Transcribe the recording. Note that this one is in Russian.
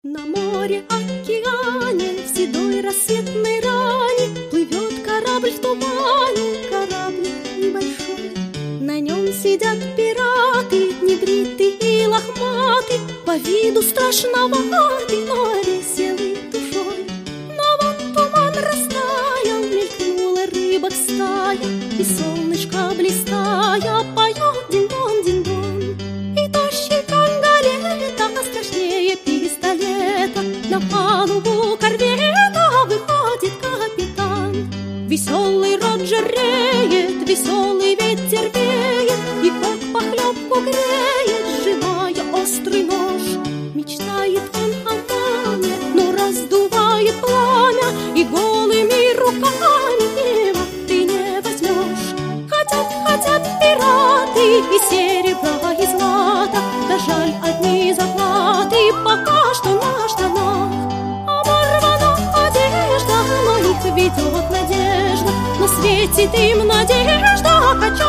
На море, океане, в седой рассветной ране плывет корабль в тумане, кораблик небольшой. На нем сидят пираты, небритый и лохматый, по виду страшноватый, но веселый душой. Но вот туман растаял, мелькнула рыбок стая, и солнышко блистая поет динь-дон, динь-дон. И тощий кангалета страшнее пистолета, на палубу корвета выходит капитан. Веселый Роджер реет, веселый ветер веет, и как похлебку греет, сжимая острый нож. Мечтает он о маме, но раздувает пламя, и голыми руками его ты не возьмешь. Хотят пираты и серебра, и злата, да жаль, одни заплаты пока что на штанах. Оборвана одежда, но их ведет надежда, но светит им надежда.